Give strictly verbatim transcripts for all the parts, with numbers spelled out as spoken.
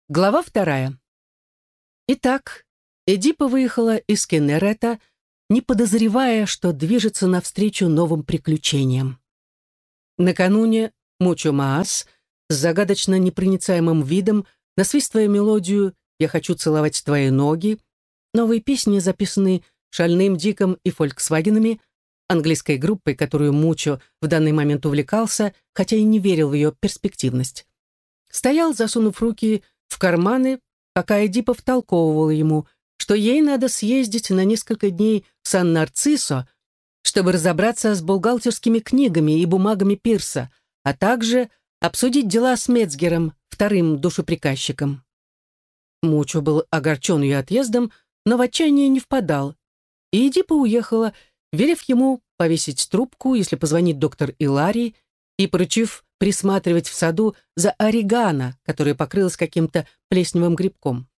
Глава вторая. Итак, Эдипа выехала из Кеннерета, не подозревая, что движется навстречу новым приключениям. Накануне Мучо Маас с загадочно непроницаемым видом, насвистывая мелодию «Я хочу целовать твои ноги», новые песни, записанные Шальным Диком и Фольксвагенами, английской группой, которую Мучо в данный момент увлекался, хотя и не верил в ее перспективность. Стоял, засунув руки в карманы, пока Эдипа втолковывала ему, что ей надо съездить на несколько дней в Сан-Нарциссо, чтобы разобраться с бухгалтерскими книгами и бумагами Пирса, а также обсудить дела с Мецгером, вторым душеприказчиком. Мучо был огорчен ее отъездом, но в отчаяние не впадал, и Эдипа уехала, велев ему повесить трубку, если позвонит доктор Иларий, и поручив присматривать в саду за орегано, которое покрылось каким-то плесневым грибком.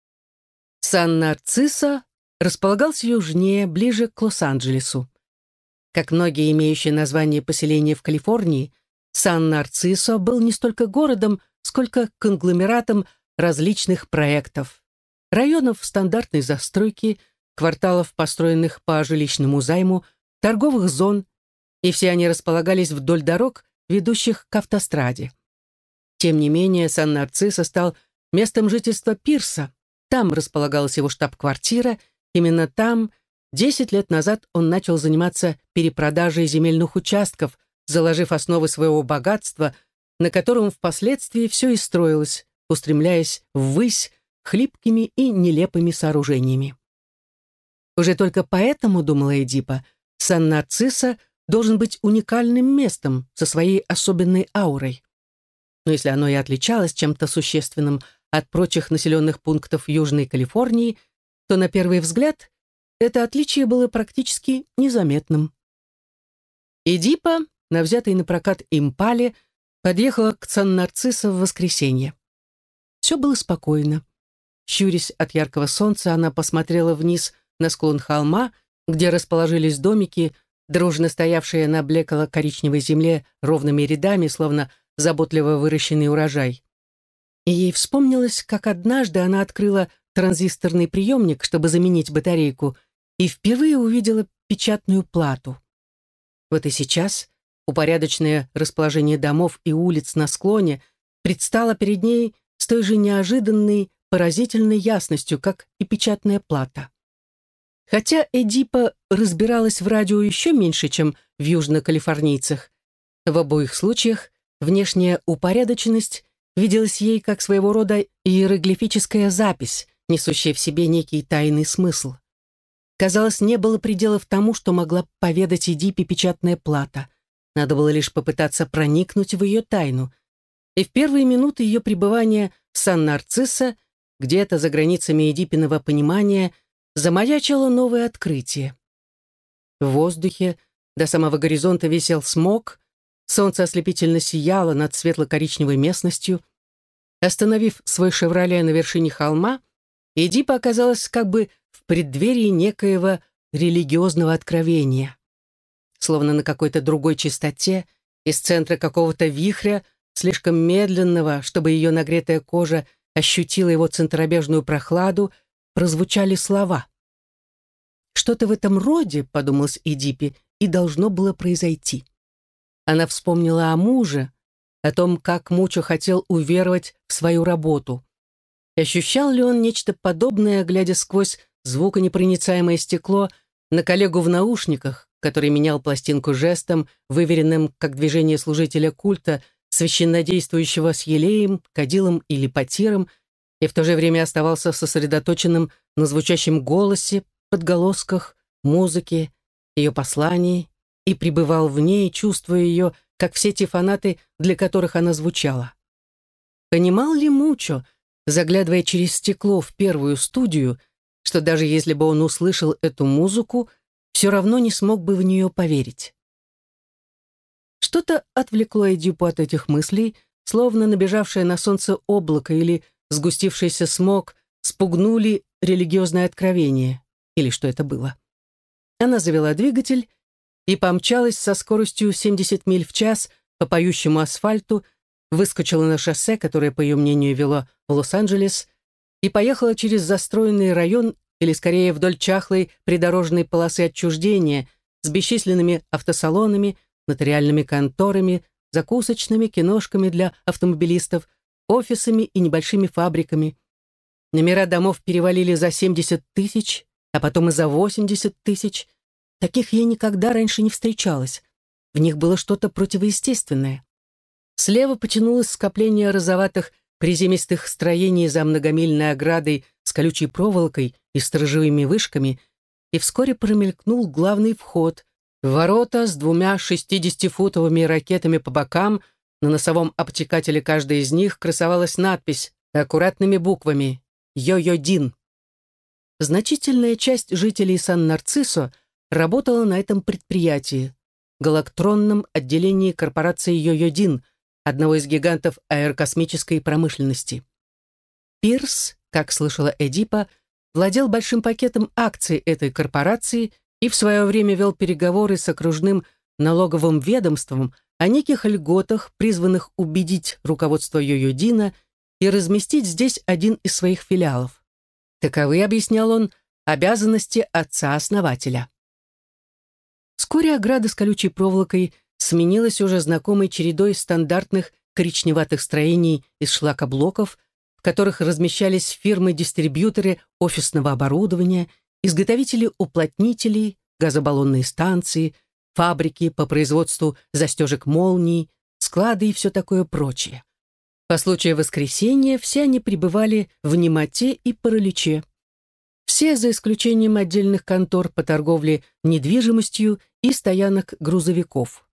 Сан-Нарциссо располагался южнее, ближе к Лос-Анджелесу. Как многие имеющие название поселения в Калифорнии, Сан-Нарциссо был не столько городом, сколько конгломератом различных проектов. Районов стандартной застройки, кварталов, построенных по жилищному займу, торговых зон, и все они располагались вдоль дорог, ведущих к автостраде. Тем не менее, Сан-Нарциссо стал местом жительства Пирса. Там располагалась его штаб-квартира. Именно там десять лет назад он начал заниматься перепродажей земельных участков, заложив основы своего богатства, на котором впоследствии все и строилось, устремляясь ввысь хлипкими и нелепыми сооружениями. Уже только поэтому, думала Эдипа, Сан-Нарциссо должен быть уникальным местом со своей особенной аурой. Но если оно и отличалось чем-то существенным от прочих населенных пунктов Южной Калифорнии, то на первый взгляд это отличие было практически незаметным. Эдипа, на взятой на прокат импале, подъехала к Сан-Нарциссо в воскресенье. Все было спокойно. Щурясь от яркого солнца, она посмотрела вниз на склон холма, где расположились домики, дружно стоявшие на блекло-коричневой земле ровными рядами, словно заботливо выращенный урожай. И ей вспомнилось, как однажды она открыла транзисторный приемник, чтобы заменить батарейку, и впервые увидела печатную плату. Вот и сейчас упорядоченное расположение домов и улиц на склоне предстало перед ней с той же неожиданной, поразительной ясностью, как и печатная плата. Хотя Эдипа разбиралась в радио еще меньше, чем в южнокалифорнийцах, в обоих случаях внешняя упорядоченность виделась ей как своего рода иероглифическая запись, несущая в себе некий тайный смысл. Казалось, не было пределов тому, что могла поведать Эдипе печатная плата. Надо было лишь попытаться проникнуть в ее тайну. И в первые минуты ее пребывания в Сан-Нарциссо, где-то за границами Эдипиного понимания, замаячило новое открытие. В воздухе до самого горизонта висел смог, солнце ослепительно сияло над светло-коричневой местностью. Остановив свой «Шевроле» на вершине холма, Эдипа оказалась как бы в преддверии некоего религиозного откровения. Словно на какой-то другой частоте, из центра какого-то вихря, слишком медленного, чтобы ее нагретая кожа ощутила его центробежную прохладу, прозвучали слова. Что-то в этом роде, подумалось Эдипе, и должно было произойти. Она вспомнила о муже, о том, как Мучо хотел уверовать в свою работу. И ощущал ли он нечто подобное, глядя сквозь звуконепроницаемое стекло на коллегу в наушниках, который менял пластинку жестом, выверенным как движение служителя культа, священнодействующего с елеем, кадилом или потиром, и в то же время оставался сосредоточенным на звучащем голосе, подголосках, музыке, ее послании, и пребывал в ней, чувствуя ее, как все те фанаты, для которых она звучала. Понимал ли Мучо, заглядывая через стекло в первую студию, что даже если бы он услышал эту музыку, все равно не смог бы в нее поверить? Что-то отвлекло Эдипу от этих мыслей, словно набежавшее на солнце облако или сгустившийся смог спугнули религиозное откровение, или что это было. Она завела двигатель и помчалась со скоростью семьдесят миль в час по поющему асфальту, выскочила на шоссе, которое, по ее мнению, вело в Лос-Анджелес и поехала через застроенный район, или скорее вдоль чахлой придорожной полосы отчуждения с бесчисленными автосалонами, нотариальными конторами, закусочными, киношками для автомобилистов, офисами и небольшими фабриками. Номера домов перевалили за семьдесят тысяч, а потом и за восемьдесят тысяч. Таких ей никогда раньше не встречалось. В них было что-то противоестественное. Слева потянулось скопление розоватых приземистых строений за многомильной оградой с колючей проволокой и сторожевыми вышками, и вскоре промелькнул главный вход, ворота с двумя шестидесятифутовыми ракетами по бокам. На носовом обтекателе каждой из них красовалась надпись аккуратными буквами «Йо-Йо-Дин». Значительная часть жителей Сан-Нарцисо работала на этом предприятии, галактронном отделении корпорации Йо-Йо-Дин, одного из гигантов аэрокосмической промышленности. Пирс, как слышала Эдипа, владел большим пакетом акций этой корпорации и в свое время вел переговоры с окружным налоговым ведомством о неких льготах, призванных убедить руководство Йо-Йо-Дина и разместить здесь один из своих филиалов. Таковы, объяснял он, обязанности отца-основателя. Вскоре ограда с колючей проволокой сменилась уже знакомой чередой стандартных коричневатых строений из шлакоблоков, в которых размещались фирмы-дистрибьюторы офисного оборудования, изготовители уплотнителей, газобаллонные станции, фабрики по производству застежек молний, склады и все такое прочее. По случаю воскресенья все они пребывали в немоте и параличе. Все, за исключением отдельных контор по торговле недвижимостью и стоянок грузовиков.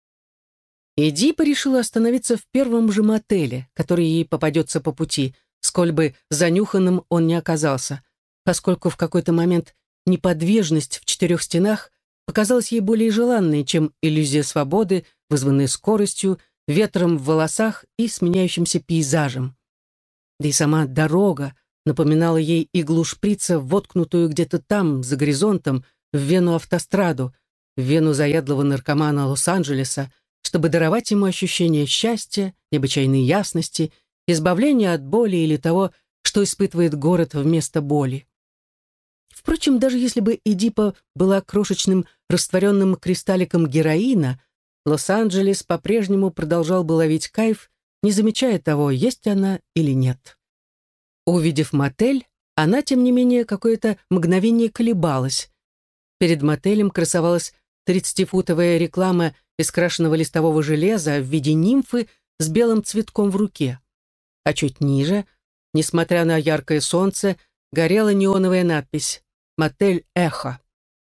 Эдипа решила остановиться в первом же мотеле, который ей попадется по пути, сколь бы занюханным он не оказался, поскольку в какой-то момент неподвижность в четырех стенах показалась ей более желанной, чем иллюзия свободы, вызванная скоростью, ветром в волосах и сменяющимся пейзажем. Да и сама дорога напоминала ей иглу шприца, воткнутую где-то там, за горизонтом, в вену автостраду, в вену заядлого наркомана Лос-Анджелеса, чтобы даровать ему ощущение счастья, необычайной ясности, избавления от боли или того, что испытывает город вместо боли. Впрочем, даже если бы Эдипа была крошечным растворенным кристалликом героина, Лос-Анджелес по-прежнему продолжал бы ловить кайф, не замечая того, есть она или нет. Увидев мотель, она, тем не менее, какое-то мгновение колебалась. Перед мотелем красовалась тридцатифутовая реклама из крашеного листового железа в виде нимфы с белым цветком в руке. А чуть ниже, несмотря на яркое солнце, горела неоновая надпись «Мотель Эхо».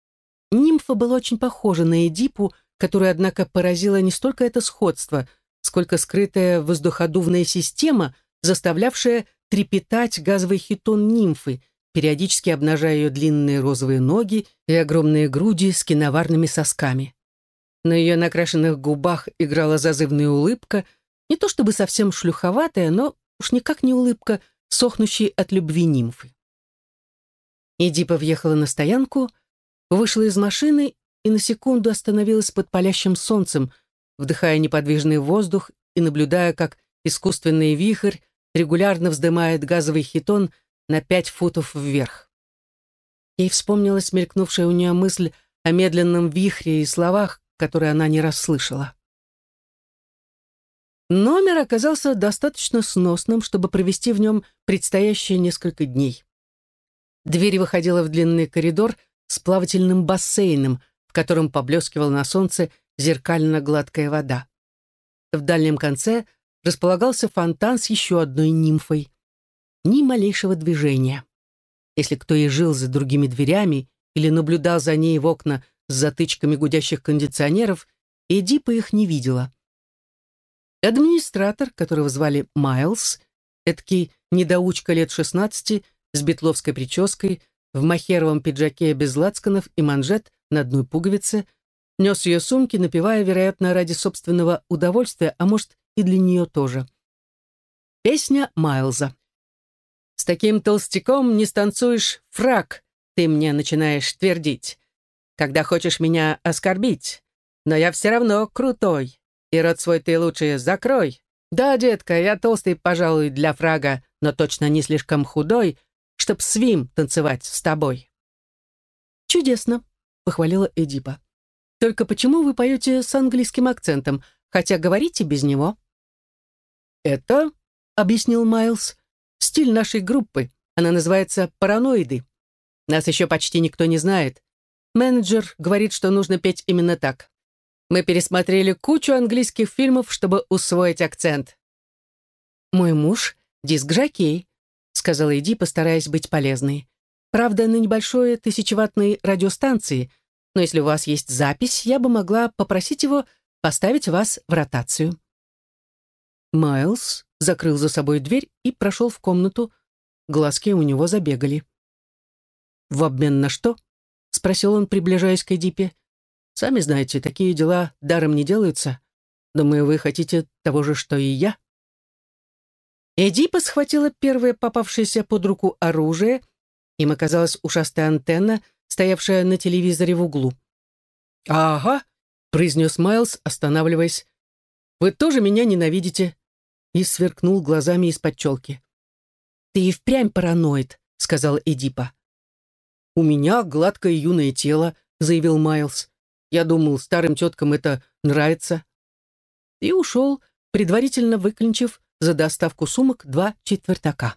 Нимфа была очень похожа на Эдипу, которую, однако, поразило не столько это сходство, сколько скрытая воздуходувная система, заставлявшая трепетать газовый хитон нимфы, периодически обнажая ее длинные розовые ноги и огромные груди с киноварными сосками. На ее накрашенных губах играла зазывная улыбка, не то чтобы совсем шлюховатая, но уж никак не улыбка, сохнущей от любви нимфы. Эдипа въехала на стоянку, вышла из машины и на секунду остановилась под палящим солнцем, вдыхая неподвижный воздух и наблюдая, как искусственный вихрь регулярно вздымает газовый хитон на пять футов вверх. Ей вспомнилась мелькнувшая у нее мысль о медленном вихре и словах, которые она не расслышала. Номер оказался достаточно сносным, чтобы провести в нем предстоящие несколько дней. Дверь выходила в длинный коридор с плавательным бассейном, в котором поблескивала на солнце зеркально-гладкая вода. В дальнем конце располагался фонтан с еще одной нимфой. Ни малейшего движения. Если кто и жил за другими дверями или наблюдал за ней в окна с затычками гудящих кондиционеров, Эдипа их не видела. Администратор, которого звали Майлз, эдакий недоучка лет шестнадцати, с бетловской прической, в мохеровом пиджаке без лацканов и манжет на одной пуговице, нес ее сумки, напевая, вероятно, ради собственного удовольствия, а может, и для нее тоже. Песня Майлза. «С таким толстяком не станцуешь фрак, ты мне начинаешь твердить, когда хочешь меня оскорбить, но я все равно крутой, и рот свой ты лучше закрой, «Да, детка, я толстый, пожалуй, для фрага, но точно не слишком худой, чтоб свим танцевать с тобой». «Чудесно», — похвалила Эдипа. «Только почему вы поете с английским акцентом, хотя говорите без него?» «Это, — объяснил Майлз, — стиль нашей группы. Она называется «Параноиды». Нас еще почти никто не знает. Менеджер говорит, что нужно петь именно так. Мы пересмотрели кучу английских фильмов, чтобы усвоить акцент». «Мой муж — диск-жокей», — сказала Эди, постараясь быть полезной. «Правда, на небольшой тысячеваттной радиостанции, но если у вас есть запись, я бы могла попросить его поставить вас в ротацию». Майлз закрыл за собой дверь и прошел в комнату. Глазки у него забегали. «В обмен на что?» — спросил он, приближаясь к Эдипе. «Сами знаете, такие дела даром не делаются. Думаю, вы хотите того же, что и я». Эдипа схватила первое попавшееся под руку оружие. Им оказалась ушастая антенна, стоявшая на телевизоре в углу. «Ага», — произнес Майлз, останавливаясь. «Вы тоже меня ненавидите?» И сверкнул глазами из-под челки. «Ты и впрямь параноид», — сказала Эдипа. «У меня гладкое юное тело», — заявил Майлз. «Я думал, старым теткам это нравится». И ушел, предварительно выклинчив за доставку сумок два четвертака.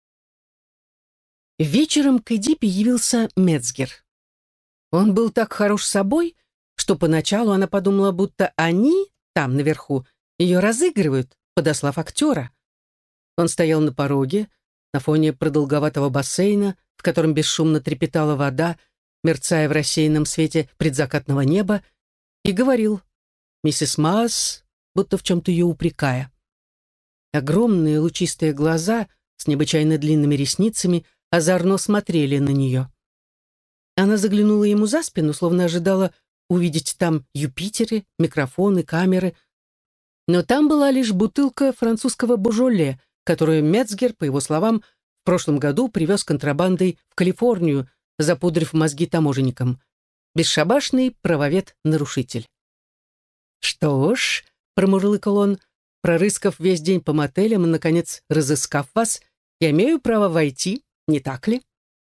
Вечером к Эдипе явился Мецгер. Он был так хорош собой, что поначалу она подумала, будто они, там наверху, ее разыгрывают, подослав актера. Он стоял на пороге, на фоне продолговатого бассейна, в котором бесшумно трепетала вода, мерцая в рассеянном свете предзакатного неба, и говорил «Миссис Маас», будто в чем-то ее упрекая. Огромные лучистые глаза с необычайно длинными ресницами озорно смотрели на нее. Она заглянула ему за спину, словно ожидала увидеть там Юпитеры, микрофоны, камеры. Но там была лишь бутылка французского божоле, которую Мецгер, по его словам, в прошлом году привез контрабандой в Калифорнию, запудрив мозги таможенникам. Бесшабашный правовед-нарушитель. «Что ж», — промурлыкал он, прорыскав весь день по мотелям и, наконец, разыскав вас, я имею право войти, не так ли?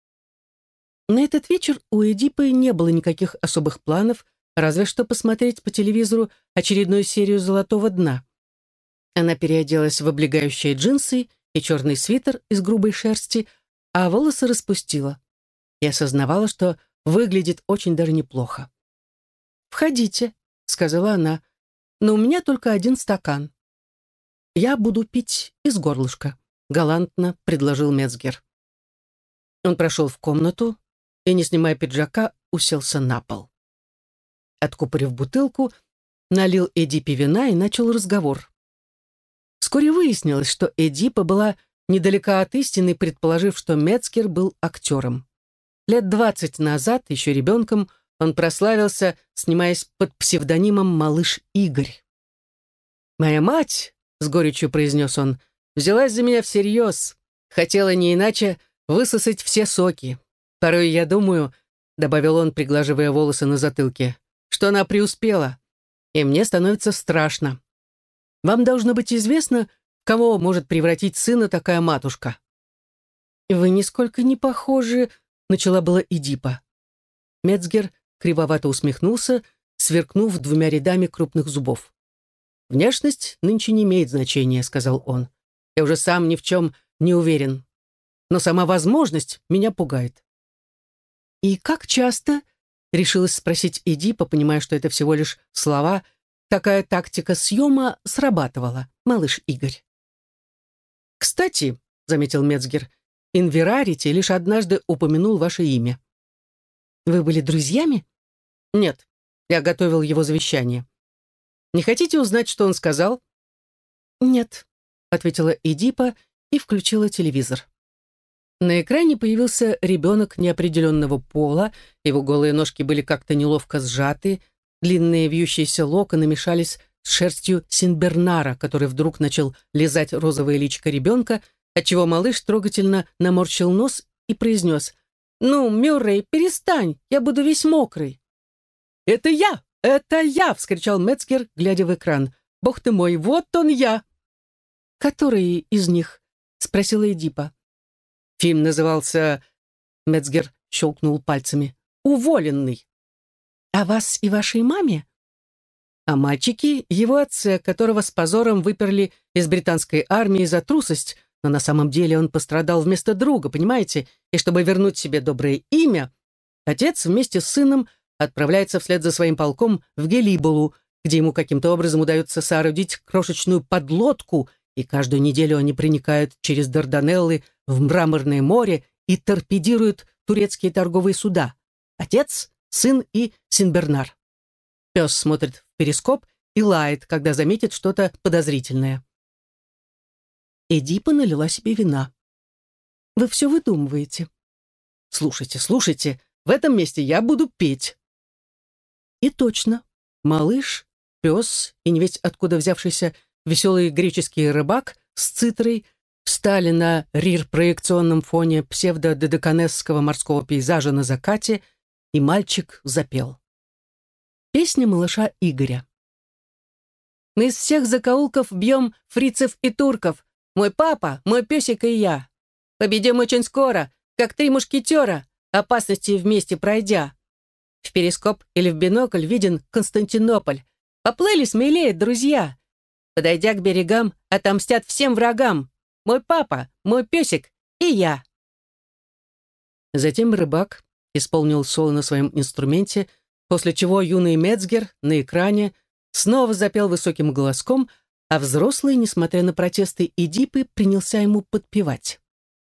На этот вечер у Эдипы не было никаких особых планов, разве что посмотреть по телевизору очередную серию «Золотого дна». Она переоделась в облегающие джинсы и черный свитер из грубой шерсти, а волосы распустила. И осознавала, что выглядит очень даже неплохо. «Входите», — сказала она, — «но у меня только один стакан». «Я буду пить из горлышка», — галантно предложил Мецгер. Он прошел в комнату и, не снимая пиджака, уселся на пол. Откупорив бутылку, налил Эдипе вина и начал разговор. Вскоре выяснилось, что Эдипа была недалека от истины, предположив, что Мецгер был актером. Лет двадцать назад, еще ребенком, он прославился, снимаясь под псевдонимом «Малыш Игорь». «Моя мать», — с горечью произнес он, — «взялась за меня всерьез, хотела не иначе высосать все соки. Порой я думаю», — добавил он, приглаживая волосы на затылке, — «что она преуспела, и мне становится страшно. Вам должно быть известно, в кого может превратить сына такая матушка». «Вы нисколько не похожи», — начала была Эдипа. Мецгер кривовато усмехнулся, сверкнув двумя рядами крупных зубов. «Внешность нынче не имеет значения», — сказал он. «Я уже сам ни в чем не уверен. Но сама возможность меня пугает». «И как часто?» — решилась спросить Эдипа, понимая, что это всего лишь слова. «Такая тактика съема срабатывала, малыш Игорь». «Кстати», — заметил Мецгер, — «Инверарити лишь однажды упомянул ваше имя». «Вы были друзьями?» «Нет, я готовил его завещание». «Не хотите узнать, что он сказал?» «Нет», — ответила Эдипа и включила телевизор. На экране появился ребенок неопределенного пола, его голые ножки были как-то неловко сжаты, длинные вьющиеся локоны мешались с шерстью Синбернара, который вдруг начал лизать розовое личико ребенка, отчего малыш трогательно наморщил нос и произнес: «Ну, Мюррей, перестань, я буду весь мокрый». «Это я! Это я!» — вскричал Мецгер, глядя в экран. «Бог ты мой, вот он я!» который из них?» — спросила Эдипа. Фильм назывался... Мецгер щелкнул пальцами. «Уволенный». «А вас и вашей маме?» «А мальчики — его отце, которого с позором выперли из британской армии за трусость, но на самом деле он пострадал вместо друга, понимаете? И чтобы вернуть себе доброе имя, отец вместе с сыном отправляется вслед за своим полком в Гелиболу, где ему каким-то образом удается соорудить крошечную подлодку, и каждую неделю они проникают через Дарданеллы в Мраморное море и торпедируют турецкие торговые суда. Отец, сын и Синбернар. Пес смотрит в перископ и лает, когда заметит что-то подозрительное. Эдипа налила себе вина. «Вы все выдумываете». «Слушайте, слушайте, в этом месте я буду петь». И точно, малыш, пес и не весть откуда взявшийся веселый греческий рыбак с цитрой встали на рир-проекционном фоне псевдо-додеканесского морского пейзажа на закате, и мальчик запел. Песня малыша Игоря. «Мы из всех закоулков бьем фрицев и турков. Мой папа, мой песик и я. Победим очень скоро, как три мушкетера, опасности вместе пройдя. В перископ или в бинокль виден Константинополь. Поплыли смелее, друзья. Подойдя к берегам, отомстят всем врагам. Мой папа, мой песик и я». Затем рыбак исполнил соло на своем инструменте, после чего юный Мецгер на экране снова запел высоким голоском, а взрослый, несмотря на протесты Эдипы, принялся ему подпевать.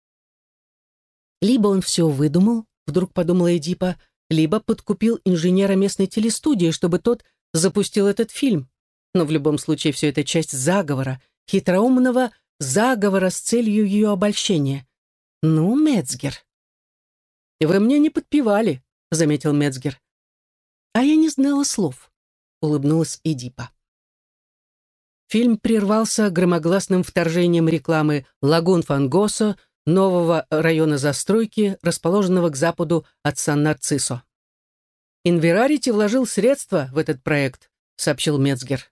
Либо он все выдумал, вдруг подумала Эдипа, либо подкупил инженера местной телестудии, чтобы тот запустил этот фильм. Но в любом случае все это часть заговора, хитроумного заговора с целью ее обольщения. «Ну, Мецгер». «Вы мне не подпевали», — заметил Мецгер. «А я не знала слов», — улыбнулась Эдипа. Фильм прервался громогласным вторжением рекламы «Лагун Фангосо», нового района застройки, расположенного к западу от Сан-Нарцисо. «Инверарити вложил средства в этот проект», — сообщил Мецгер.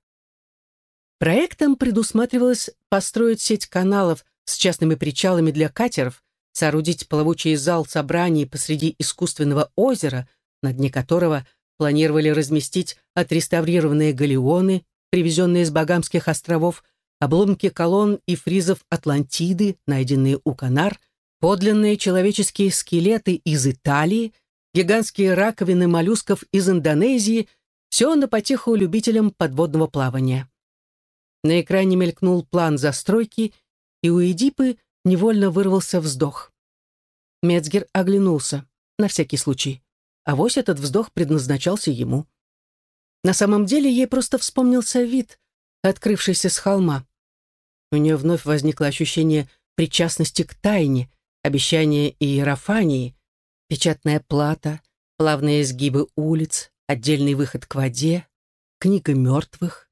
Проектом предусматривалось построить сеть каналов с частными причалами для катеров, соорудить плавучий зал собраний посреди искусственного озера, на дне которого планировали разместить отреставрированные галеоны, привезенные с Багамских островов, обломки колонн и фризов Атлантиды, найденные у Канар, подлинные человеческие скелеты из Италии, гигантские раковины моллюсков из Индонезии, все на потеху любителям подводного плавания. На экране мелькнул план застройки, и у Эдипы невольно вырвался вздох. Мецгер оглянулся, на всякий случай. Авось этот вздох предназначался ему. На самом деле ей просто вспомнился вид, открывшийся с холма. У нее вновь возникло ощущение причастности к тайне, обещание Иерофании, печатная плата, плавные изгибы улиц, отдельный выход к воде, книга мертвых.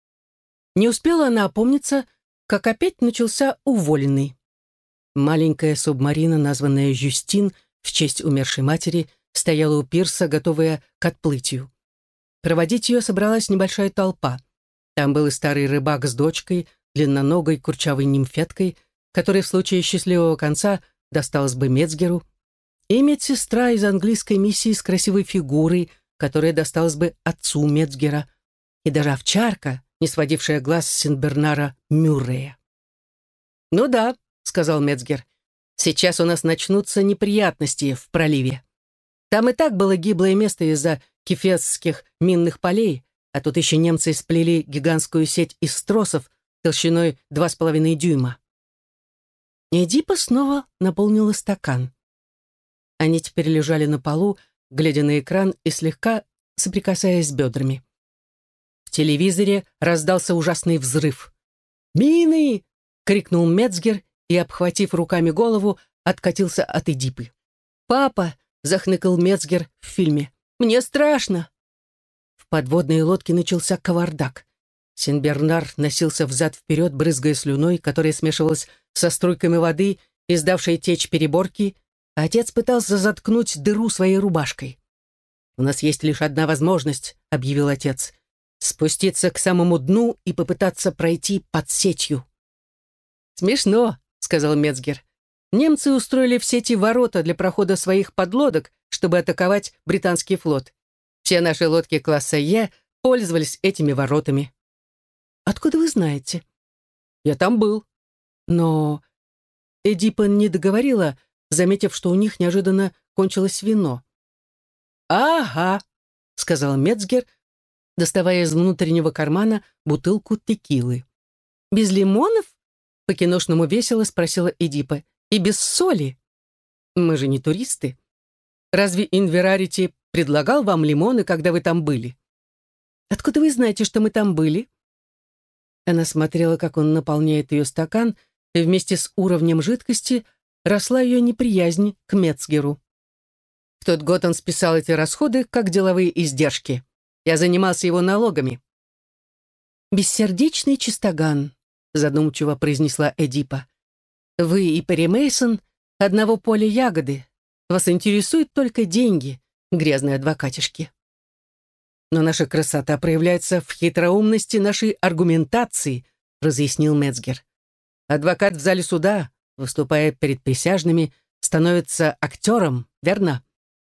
Не успела она опомниться, как опять начался уволенный. Маленькая субмарина, названная «Жюстин» в честь умершей матери, стояла у пирса, готовая к отплытию. Проводить ее собралась небольшая толпа. Там был и старый рыбак с дочкой, длинноногой курчавой нимфеткой, которой в случае счастливого конца досталась бы Мецгеру, и медсестра из английской миссии с красивой фигурой, которая досталась бы отцу Мецгера, и даже овчарка, не сводившая глаз с Синбернара Мюррея. «Ну да», — сказал Мецгер, — «сейчас у нас начнутся неприятности в проливе. Там и так было гиблое место из-за кефесских минных полей, а тут еще немцы сплели гигантскую сеть из тросов толщиной два с половиной дюйма». Эдипа снова наполнила стакан. Они теперь лежали на полу, глядя на экран и слегка соприкасаясь с бедрами. В телевизоре раздался ужасный взрыв. «Мины!» — крикнул Мецгер и, обхватив руками голову, откатился от Эдипы. «Папа!» — захныкал Мецгер в фильме. «Мне страшно!» В подводной лодке начался кавардак. Синбернар носился взад-вперед, брызгая слюной, которая смешивалась со струйками воды, издавшей течь переборки, а отец пытался заткнуть дыру своей рубашкой. «У нас есть лишь одна возможность», — объявил отец, — «спуститься к самому дну и попытаться пройти под сетью». «Смешно», — сказал Мецгер. «Немцы устроили в сети ворота для прохода своих подлодок, чтобы атаковать британский флот. Все наши лодки класса Е пользовались этими воротами». «Откуда вы знаете?» «Я там был». «Но...» Эдипа не договорила, заметив, что у них неожиданно кончилось вино. «Ага», — сказал Мецгер, доставая из внутреннего кармана бутылку текилы. «Без лимонов?» — по-киношному весело спросила Эдипа. «И без соли? Мы же не туристы. Разве Инверарити предлагал вам лимоны, когда вы там были?» «Откуда вы знаете, что мы там были?» Она смотрела, как он наполняет ее стакан, и вместе с уровнем жидкости росла ее неприязнь к Мецгеру. В тот год он списал эти расходы как деловые издержки. Я занимался его налогами. «Бессердечный чистоган», — задумчиво произнесла Эдипа. «Вы и Перри Мейсон одного поля ягоды. Вас интересуют только деньги, грязные адвокатишки». «Но наша красота проявляется в хитроумности нашей аргументации», — разъяснил Мецгер. «Адвокат в зале суда, выступая перед присяжными, становится актером, верно?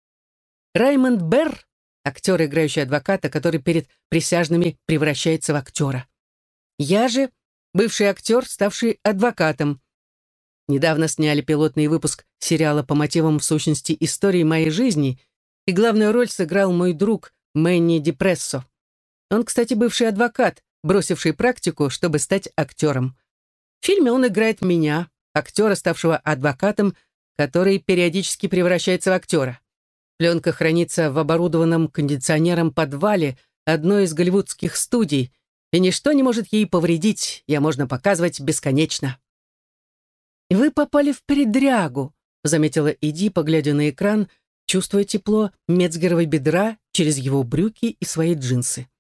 Раймонд Берр — актер, играющий адвоката, который перед присяжными превращается в актера. Я же бывший актер, ставший адвокатом. Недавно сняли пилотный выпуск сериала по мотивам, в сущности, истории моей жизни, и главную роль сыграл мой друг Мэнни Дипрессо. Он, кстати, бывший адвокат, бросивший практику, чтобы стать актером. В фильме он играет меня, актера, ставшего адвокатом, который периодически превращается в актера. Пленка хранится в оборудованном кондиционером подвале одной из голливудских студий, и ничто не может ей повредить, ее можно показывать бесконечно. «И вы попали в передрягу», — заметила Эдипа, глядя на экран, чувствуя тепло Мецгеровой бедра через его брюки и свои джинсы.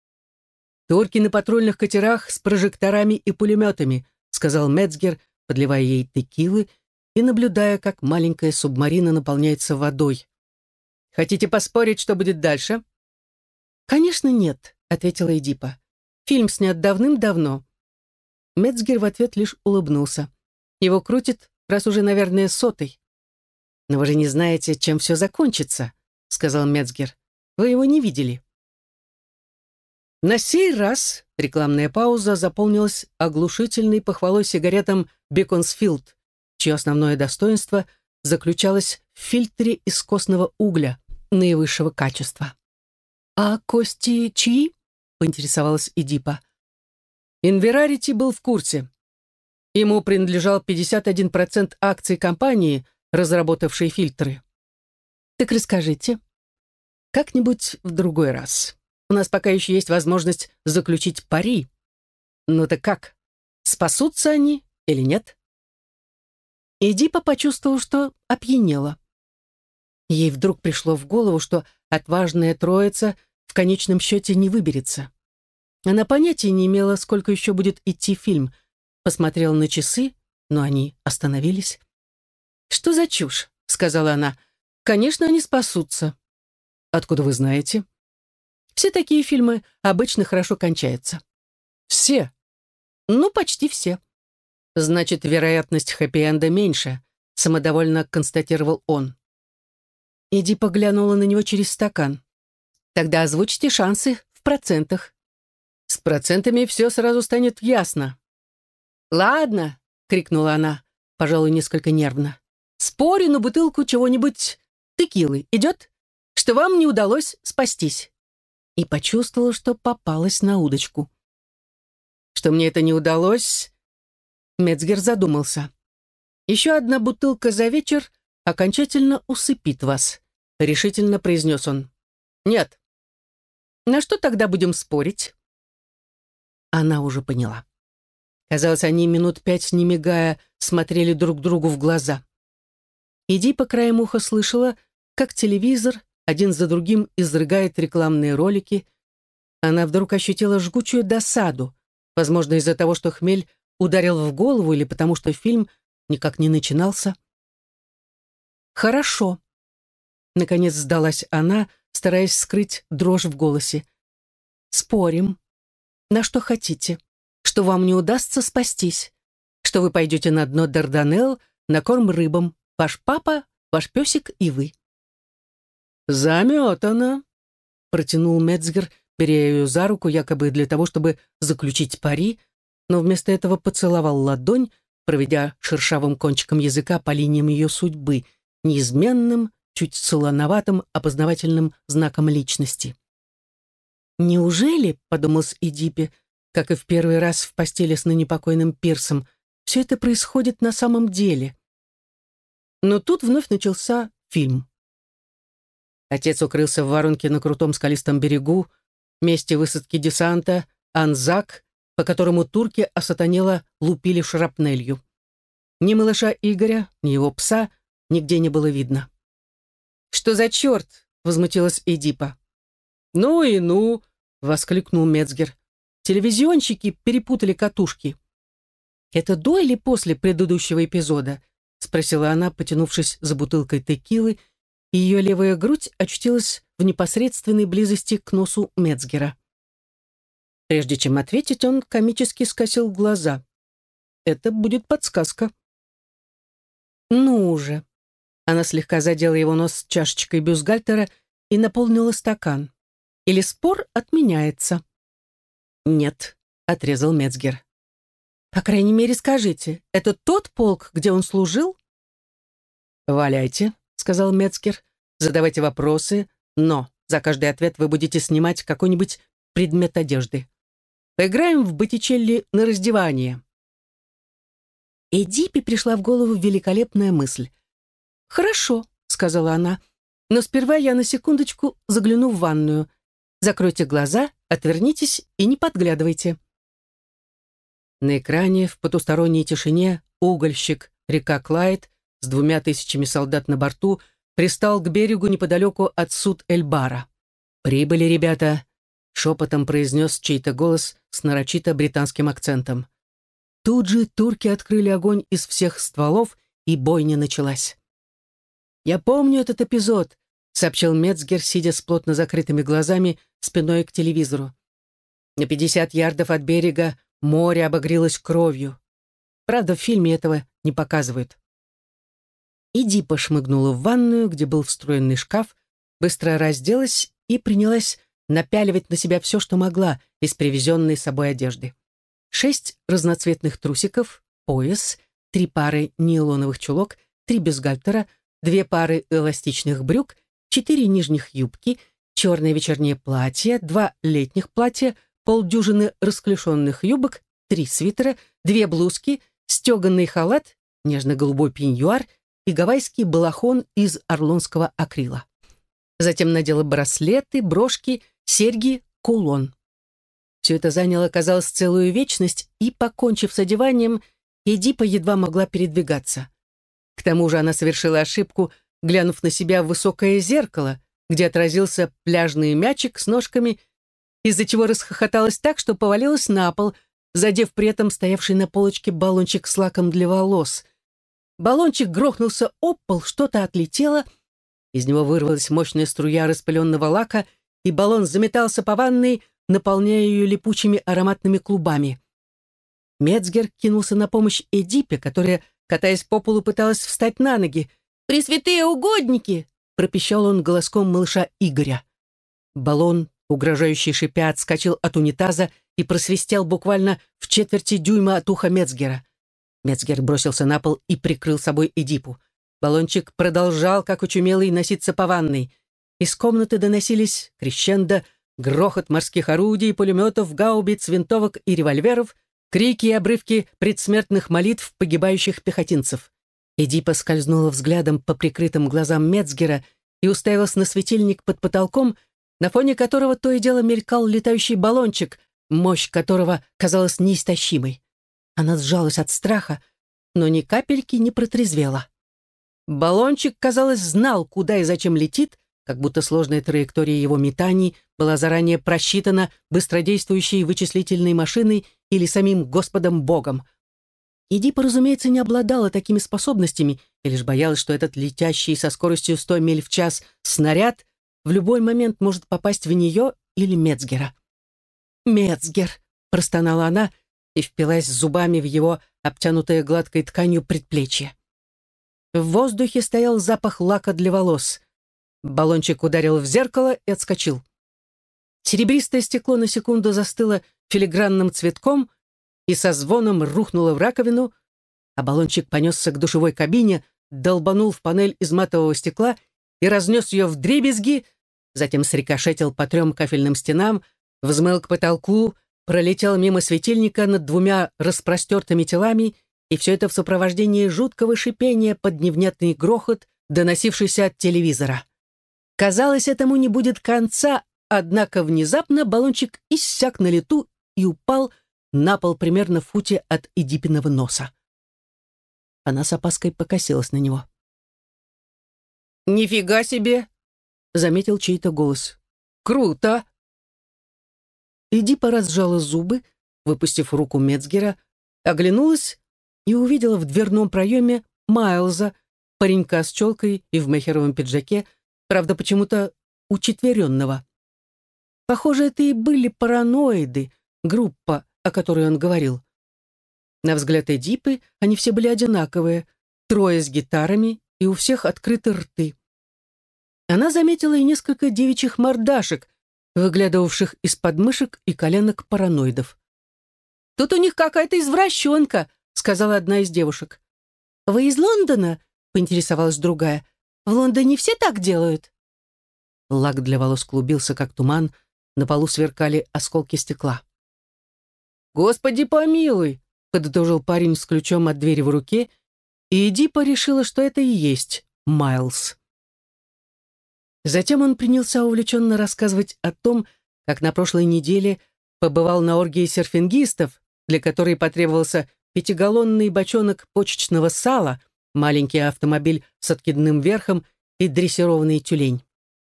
«Турки на патрульных катерах с прожекторами и пулеметами», — сказал Мецгер, подливая ей текилы и наблюдая, как маленькая субмарина наполняется водой. «Хотите поспорить, что будет дальше?» «Конечно, нет», — ответила Эдипа. «Фильм снят давным-давно». Мецгер в ответ лишь улыбнулся. «Его крутит, раз уже, наверное, сотый». «Но вы же не знаете, чем все закончится», — сказал Мецгер. «Вы его не видели». На сей раз рекламная пауза заполнилась оглушительной похвалой сигаретам Беконсфилд, чье основное достоинство заключалось в фильтре из костного угля наивысшего качества. «А кости чьи?» — поинтересовалась Эдипа. Инверарити был в курсе. Ему принадлежал пятьдесят один процент акций компании, разработавшей фильтры. «Так расскажите». «Как-нибудь в другой раз. У нас пока еще есть возможность заключить пари. Ну так как, спасутся они или нет?» Эдипа почувствовала, что опьянела. Ей вдруг пришло в голову, что отважная троица в конечном счете не выберется. Она понятия не имела, сколько еще будет идти фильм. Посмотрела на часы, но они остановились. «Что за чушь?» — сказала она. «Конечно, они спасутся». «Откуда вы знаете?» «Все такие фильмы обычно хорошо кончаются». «Все?» «Ну, почти все». «Значит, вероятность хэппи-энда меньше», — самодовольно констатировал он. Эдипа глянула на него через стакан. «Тогда озвучьте шансы в процентах». «С процентами все сразу станет ясно». «Ладно», — крикнула она, пожалуй, несколько нервно. «Спорю на бутылку чего-нибудь текилы. Идет? Что вам не удалось спастись». И почувствовала, что попалась на удочку. «Что мне это не удалось?» Мецгер задумался. «Еще одна бутылка за вечер окончательно усыпит вас», — решительно произнес он. «Нет». «На что тогда будем спорить?» Она уже поняла. Казалось, они минут пять, не мигая, смотрели друг другу в глаза. Иди по краям уха слышала, как телевизор один за другим изрыгает рекламные ролики. Она вдруг ощутила жгучую досаду, возможно, из-за того, что хмель ударил в голову или потому, что фильм никак не начинался. «Хорошо», — наконец сдалась она, стараясь скрыть дрожь в голосе. «Спорим. На что хотите. Что вам не удастся спастись. что вы пойдете на дно Дарданелл на корм рыбам. Ваш папа, ваш песик и вы». «Заметано», — протянул Мецгер, беря ее за руку, якобы для того, чтобы заключить пари, но вместо этого поцеловал ладонь, проведя шершавым кончиком языка по линиям ее судьбы, неизменным, чуть солоноватым опознавательным знаком личности. «Неужели, — подумалось Эдипе, — как и в первый раз в постели с ныне покойным Пирсом, все это происходит на самом деле?» Но тут вновь начался фильм. Отец укрылся в воронке на крутом скалистом берегу, месте высадки десанта, Анзак, по которому турки осатанело лупили шрапнелью. Ни малыша Игоря, ни его пса нигде не было видно. «Что за черт?» — возмутилась Эдипа. «Ну и ну!» — воскликнул Мецгер. «Телевизионщики перепутали катушки». «Это до или после предыдущего эпизода?» — спросила она, потянувшись за бутылкой текилы, и ее левая грудь очутилась в непосредственной близости к носу Мецгера. Прежде чем ответить, он комически скосил глаза. «Это будет подсказка». «Ну уже». Она слегка задела его нос чашечкой бюстгальтера и наполнила стакан. «Или спор отменяется?» «Нет», — отрезал Мецгер. «По крайней мере, скажите, это тот полк, где он служил?» «Валяйте», — сказал Мецгер. «Задавайте вопросы, но за каждый ответ вы будете снимать какой-нибудь предмет одежды. Поиграем в Боттичелли на раздевание». Эдипе пришла в голову великолепная мысль. «Хорошо», — сказала она, — «но сперва я на секундочку загляну в ванную. Закройте глаза, отвернитесь и не подглядывайте». На экране в потусторонней тишине угольщик река Клайд с двумя тысячами солдат на борту пристал к берегу неподалеку от Сут-эль-Бара. «Прибыли, ребята», — шепотом произнес чей-то голос с нарочито британским акцентом. Тут же турки открыли огонь из всех стволов, и бойня началась. «Я помню этот эпизод», — сообщил Мецгер, сидя с плотно закрытыми глазами, спиной к телевизору. На пятьдесят ярдов от берега море обогрелось кровью. Правда, в фильме этого не показывают. Эдипа шмыгнула в ванную, где был встроенный шкаф, быстро разделась и принялась напяливать на себя все, что могла из привезенной с собой одежды. Шесть разноцветных трусиков, пояс, три пары нейлоновых чулок, три бюстгальтера, две пары эластичных брюк, четыре нижних юбки, черное вечернее платье, два летних платья, полдюжины расклешенных юбок, три свитера, две блузки, стеганый халат, нежно-голубой пеньюар и гавайский балахон из орлонского акрила. Затем надела браслеты, брошки, серьги, кулон. Все это заняло, казалось, целую вечность, и, покончив с одеванием, Эдипа едва могла передвигаться. К тому же она совершила ошибку, глянув на себя в высокое зеркало, где отразился пляжный мячик с ножками, из-за чего расхохоталась так, что повалилась на пол, задев при этом стоявший на полочке баллончик с лаком для волос. Баллончик грохнулся об пол, что-то отлетело, из него вырвалась мощная струя распыленного лака, и баллон заметался по ванной, наполняя ее липучими ароматными клубами. Мецгер кинулся на помощь Эдипе, которая, катаясь по полу, пыталась встать на ноги. «Пресвятые угодники!» — пропищал он голоском малыша Игоря. Баллон, угрожающий шипя, отскочил от унитаза и просвистел буквально в четверти дюйма от уха Мецгера. Мецгер бросился на пол и прикрыл собой Эдипу. Баллончик продолжал, как очумелый, носиться по ванной. Из комнаты доносились крещендо, грохот морских орудий, пулеметов, гаубиц, винтовок и револьверов, крики и обрывки предсмертных молитв погибающих пехотинцев. Эдипа скользнула взглядом по прикрытым глазам Мецгера и уставилась на светильник под потолком, на фоне которого то и дело мелькал летающий баллончик, мощь которого казалась неистощимой. Она сжалась от страха, но ни капельки не протрезвела. Баллончик, казалось, знал, куда и зачем летит, как будто сложная траектория его метаний была заранее просчитана быстродействующей вычислительной машиной или самим Господом Богом. Эдипа, разумеется, не обладала такими способностями и лишь боялась, что этот летящий со скоростью сто миль в час снаряд в любой момент может попасть в нее или Мецгера. «Мецгер!» — простонала она, и впилась зубами в его обтянутое гладкой тканью предплечье. В воздухе стоял запах лака для волос. Баллончик ударил в зеркало и отскочил. Серебристое стекло на секунду застыло филигранным цветком и со звоном рухнуло в раковину, а баллончик понесся к душевой кабине, долбанул в панель из матового стекла и разнес ее вдребезги, затем срикошетил по трем кафельным стенам, взмыл к потолку, пролетел мимо светильника над двумя распростертыми телами, и все это в сопровождении жуткого шипения под невнятный грохот, доносившийся от телевизора. Казалось, этому не будет конца, однако внезапно баллончик иссяк на лету и упал на пол примерно в футе от Эдипиного носа. Она с опаской покосилась на него. «Нифига себе!» — заметил чей-то голос. «Круто!» Эдипа разжала зубы, выпустив руку Мецгера, оглянулась и увидела в дверном проеме Майлза, паренька с челкой и в мехеровом пиджаке, правда, почему-то учетверенного. Похоже, это и были параноиды, группа, о которой он говорил. На взгляд Эдипы они все были одинаковые, трое с гитарами, и у всех открыты рты. Она заметила и несколько девичьих мордашек, выглядывавших из подмышек и коленок параноидов. «Тут у них какая-то извращенка», — сказала одна из девушек. «Вы из Лондона?» — поинтересовалась другая. «В Лондоне все так делают?» Лак для волос клубился, как туман, на полу сверкали осколки стекла. «Господи помилуй!» — подытожил парень с ключом от двери в руке, и Эдипа решила, что это и есть Майлз. Затем он принялся увлеченно рассказывать о том, как на прошлой неделе побывал на оргии серфингистов, для которой потребовался пятигаллонный бочонок почечного сала, маленький автомобиль с откидным верхом и дрессированный тюлень.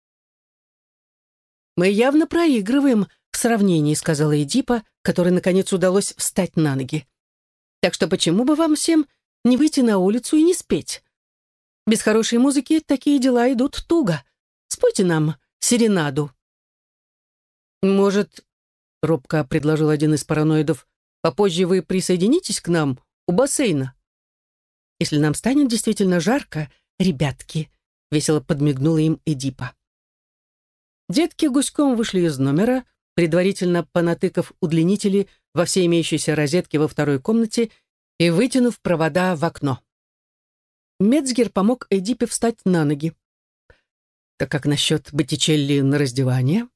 «Мы явно проигрываем в сравнении», — сказала Эдипа, которой, наконец, удалось встать на ноги. «Так что почему бы вам всем не выйти на улицу и не спеть? Без хорошей музыки такие дела идут туго. Спойте нам серенаду». «Может, — робко предложил один из параноидов, — попозже вы присоединитесь к нам у бассейна? Если нам станет действительно жарко, ребятки», — весело подмигнула им Эдипа. Детки гуськом вышли из номера, предварительно понатыкав удлинители во все имеющиеся розетки во второй комнате и вытянув провода в окно. Мецгер помог Эдипе встать на ноги. «Так как насчет Боттичелли на раздевание?»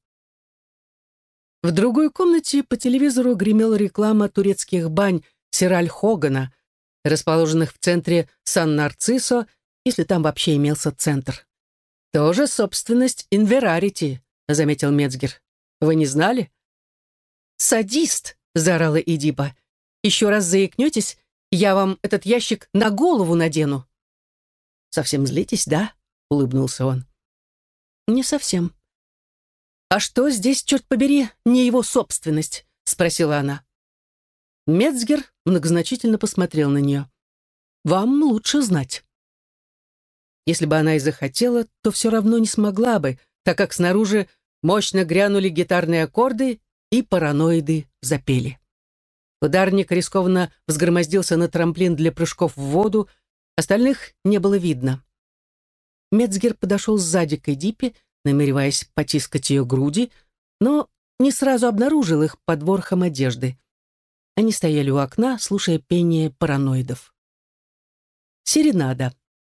В другой комнате по телевизору гремела реклама турецких бань Сираль Хогана, расположенных в центре Сан-Нарциссо, если там вообще имелся центр. «Тоже собственность Инверарити», — заметил Мецгер. «Вы не знали?» «Садист!» — заорала Эдипа. «Еще раз заикнетесь, я вам этот ящик на голову надену». «Совсем злитесь, да?» — улыбнулся он. «Не совсем». «А что здесь, черт побери, не его собственность?» — спросила она. Мецгер многозначительно посмотрел на нее. «Вам лучше знать». Если бы она и захотела, то все равно не смогла бы, так как снаружи мощно грянули гитарные аккорды, и параноиды запели. Ударник рискованно взгромоздился на трамплин для прыжков в воду, остальных не было видно. Мецгер подошел сзади к Эдипе, намереваясь потискать ее груди, но не сразу обнаружил их под ворохом одежды. Они стояли у окна, слушая пение параноидов. Серенада.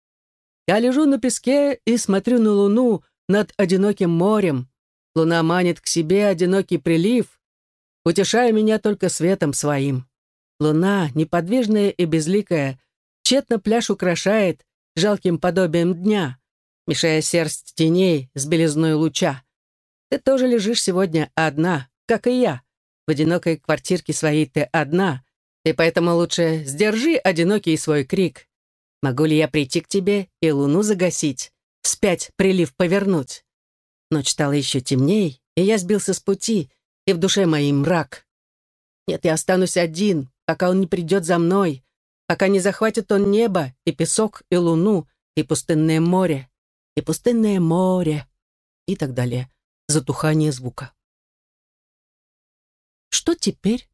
Я лежу на песке и смотрю на луну над одиноким морем. Луна манит к себе одинокий прилив, утешая меня только светом своим. Луна, неподвижная и безликая, тщетно пляж украшает жалким подобием дня, мешая сердце теней с белизной луча. Ты тоже лежишь сегодня одна, как и я. В одинокой квартирке своей ты одна, и поэтому лучше сдержи одинокий свой крик. Могу ли я прийти к тебе и луну загасить, вспять прилив повернуть? Ночь стала еще темней, и я сбился с пути, и в душе моей мрак. Нет, я останусь один, пока он не придет за мной, пока не захватит он небо, и песок, и луну, и пустынное море, и пустынное море, и так далее. Затухание звука. Что теперь?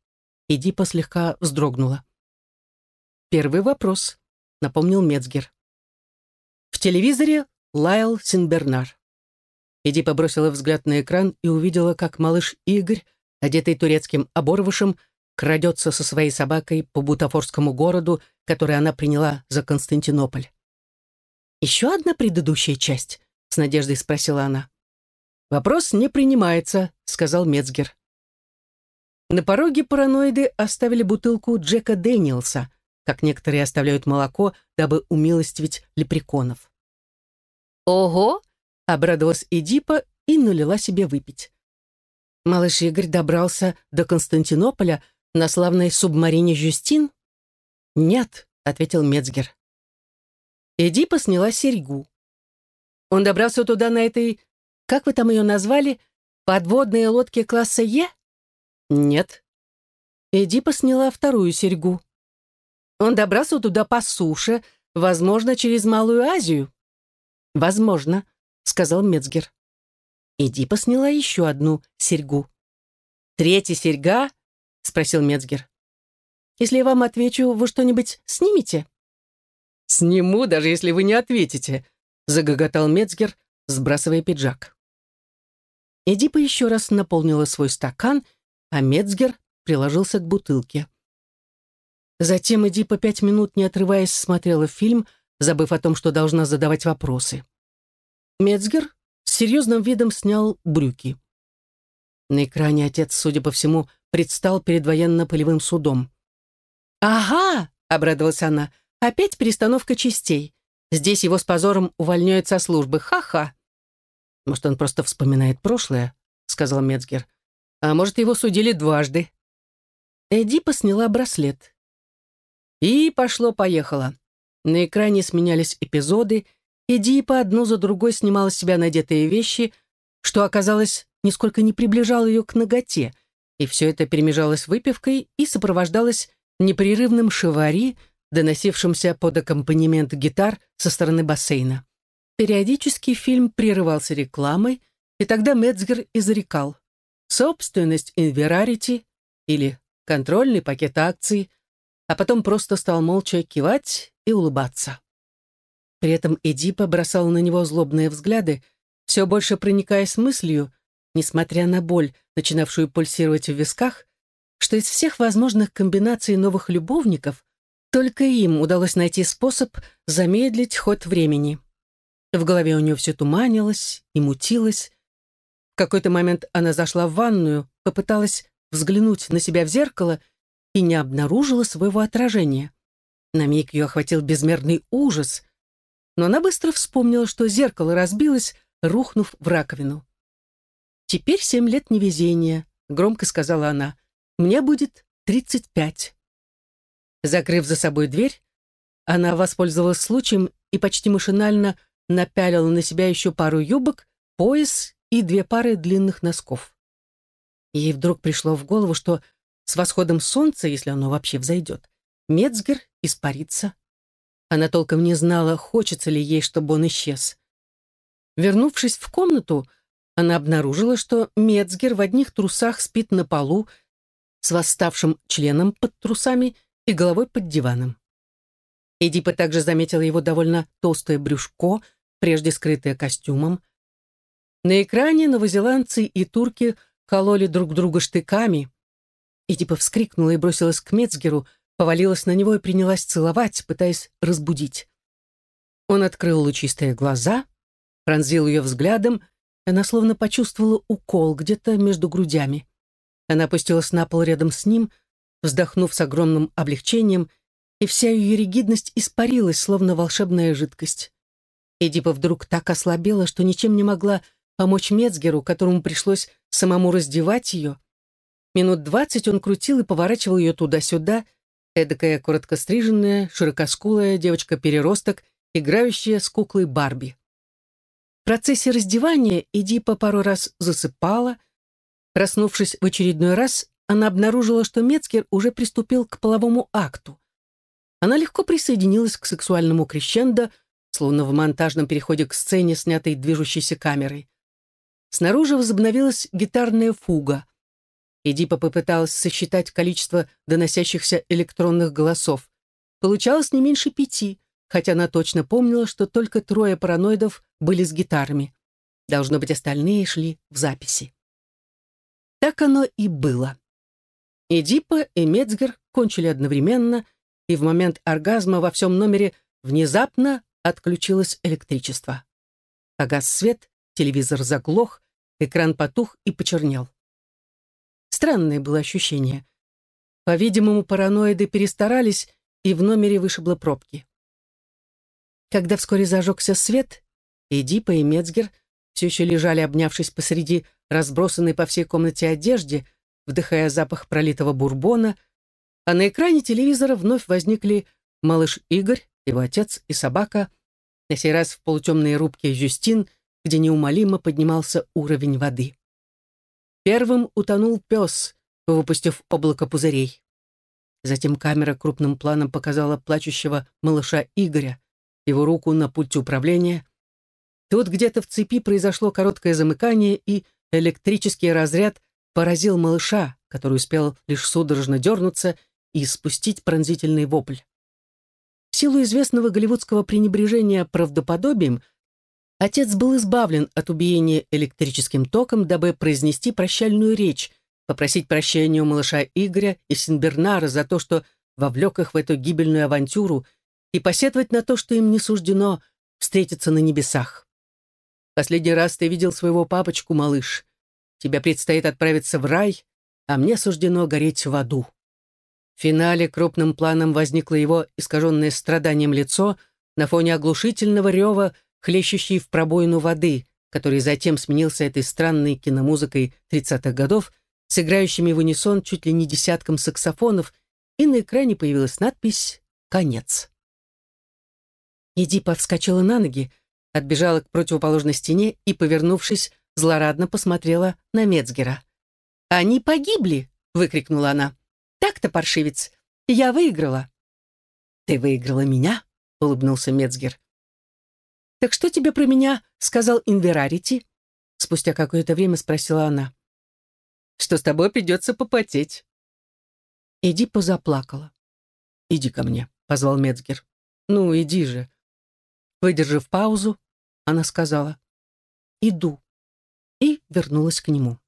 Эдипа слегка вздрогнула. «Первый вопрос», — напомнил Мецгер. В телевизоре лаял Синбернар. Эдипа бросила взгляд на экран и увидела, как малыш Игорь, одетый турецким оборвышем, крадется со своей собакой по бутафорскому городу, который она приняла за Константинополь. «Еще одна предыдущая часть?» — с надеждой спросила она. «Вопрос не принимается», — сказал Мецгер. На пороге параноиды оставили бутылку Джека Дэниелса, как некоторые оставляют молоко, дабы умилостивить лепреконов. «Ого!» — обрадовалась Эдипа и налила себе выпить. Малыш Игорь добрался до Константинополя на славной субмарине «Жюстин»? «Нет», — ответил Мецгер. Эдипа сняла серьгу. Он добрался туда на этой, как вы там ее назвали, подводной лодке класса Е? Нет. Эдипа сняла вторую серьгу. Он добрался туда по суше, возможно, через Малую Азию. Возможно, сказал Мецгер. Эдипа сняла еще одну серьгу. Третья серьга? Спросил Мецгер. Если я вам отвечу, вы что-нибудь снимете? Сниму, даже если вы не ответите, загоготал Мецгер, сбрасывая пиджак. Эдипа еще раз наполнила свой стакан, а Мецгер приложился к бутылке. Затем Эдипа пять минут, не отрываясь, смотрела фильм, забыв о том, что должна задавать вопросы. Мецгер с серьезным видом снял брюки. На экране отец, судя по всему, предстал перед военно-полевым судом. «Ага!» — обрадовалась она. «Опять перестановка частей. Здесь его с позором увольняют со службы. Ха-ха!» «Может, он просто вспоминает прошлое?» — сказал Мецгер. «А может, его судили дважды?» Эдипа сняла браслет. И пошло-поехало. На экране сменялись эпизоды, Эдипа одну за другой снимала с себя надетые вещи, что, оказалось, нисколько не приближало ее к наготе, и все это перемежалось выпивкой и сопровождалось непрерывным шавари, доносившимся под аккомпанемент гитар со стороны бассейна. Периодически фильм прерывался рекламой, и тогда Мецгер изрекал «собственность инверарити» или «контрольный пакет акций», а потом просто стал молча кивать и улыбаться. При этом Эдипа бросала на него злобные взгляды, все больше проникаясь мыслью, несмотря на боль, начинавшую пульсировать в висках, что из всех возможных комбинаций новых любовников только им удалось найти способ замедлить ход времени. В голове у нее все туманилось и мутилось. В какой-то момент она зашла в ванную, попыталась взглянуть на себя в зеркало и не обнаружила своего отражения. На миг ее охватил безмерный ужас, но она быстро вспомнила, что зеркало разбилось, рухнув в раковину. «Теперь семь лет невезения», — громко сказала она. «Мне будет тридцать пять». Закрыв за собой дверь, она воспользовалась случаем и почти машинально напялила на себя еще пару юбок, пояс и две пары длинных носков. Ей вдруг пришло в голову, что с восходом солнца, если оно вообще взойдет, Мецгер испарится. Она толком не знала, хочется ли ей, чтобы он исчез. Вернувшись в комнату, она обнаружила, что Мецгер в одних трусах спит на полу с восставшим членом под трусами и головой под диваном. Эдипа также заметила его довольно толстое брюшко, прежде скрытое костюмом. На экране новозеландцы и турки кололи друг друга штыками. Эдипа вскрикнула и бросилась к Мецгеру, повалилась на него и принялась целовать, пытаясь разбудить. Он открыл лучистые глаза, пронзил ее взглядом, и она словно почувствовала укол где-то между грудями. Она опустилась на пол рядом с ним, вздохнув с огромным облегчением, и вся ее ригидность испарилась, словно волшебная жидкость. Эдипа вдруг так ослабела, что ничем не могла помочь Мецгеру, которому пришлось самому раздевать ее. Минут двадцать он крутил и поворачивал ее туда-сюда, эдакая короткостриженная, широкоскулая девочка-переросток, играющая с куклой Барби. В процессе раздевания Эдипа пару раз засыпала. Проснувшись в очередной раз, она обнаружила, что Мецгер уже приступил к половому акту. Она легко присоединилась к сексуальному крещендо, словно в монтажном переходе к сцене, снятой движущейся камерой. Снаружи возобновилась гитарная фуга. Эдипа попыталась сосчитать количество доносящихся электронных голосов. Получалось не меньше пяти, хотя она точно помнила, что только трое параноидов были с гитарами. Должно быть, остальные шли в записи. Так оно и было. Эдипа и Мецгер кончили одновременно, и в момент оргазма во всем номере внезапно отключилось электричество. Погас свет, телевизор заглох, экран потух и почернел. Странное было ощущение. По-видимому, параноиды перестарались, и в номере вышибло пробки. Когда вскоре зажегся свет, Эдипа и Мецгер все еще лежали, обнявшись посреди разбросанной по всей комнате одежды, вдыхая запах пролитого бурбона, а на экране телевизора вновь возникли малыш Игорь, его отец и собака, на сей раз в полутемной рубке Жюстин, где неумолимо поднимался уровень воды. Первым утонул пес, выпустив облако пузырей. Затем камера крупным планом показала плачущего малыша Игоря, его руку на пульте управления. Тут где-то в цепи произошло короткое замыкание, и электрический разряд поразил малыша, который успел лишь судорожно дернуться и спустить пронзительный вопль. В силу известного голливудского пренебрежения правдоподобием, отец был избавлен от убиения электрическим током, дабы произнести прощальную речь, попросить прощения у малыша Игоря и Сенбернара за то, что вовлек их в эту гибельную авантюру, и посетовать на то, что им не суждено встретиться на небесах. «Последний раз ты видел своего папочку, малыш. Тебе предстоит отправиться в рай, а мне суждено гореть в аду». В финале крупным планом возникло его искаженное страданием лицо на фоне оглушительного рева, хлещущей в пробоину воды, который затем сменился этой странной киномузыкой тридцатых годов, с играющими в унисон чуть ли не десятком саксофонов, и на экране появилась надпись «Конец». Эдипа вскочила на ноги, отбежала к противоположной стене и, повернувшись, злорадно посмотрела на Мецгера. «Они погибли!» — выкрикнула она. «Так-то, паршивец, я выиграла». «Ты выиграла меня?» — улыбнулся Мецгер. «Так что тебе про меня сказал Инверарити?» Спустя какое-то время спросила она. «Что с тобой придется попотеть». Эдипа заплакала. «Иди ко мне», — позвал Мецгер. «Ну, иди же». Выдержав паузу, она сказала: «Иду», и вернулась к нему.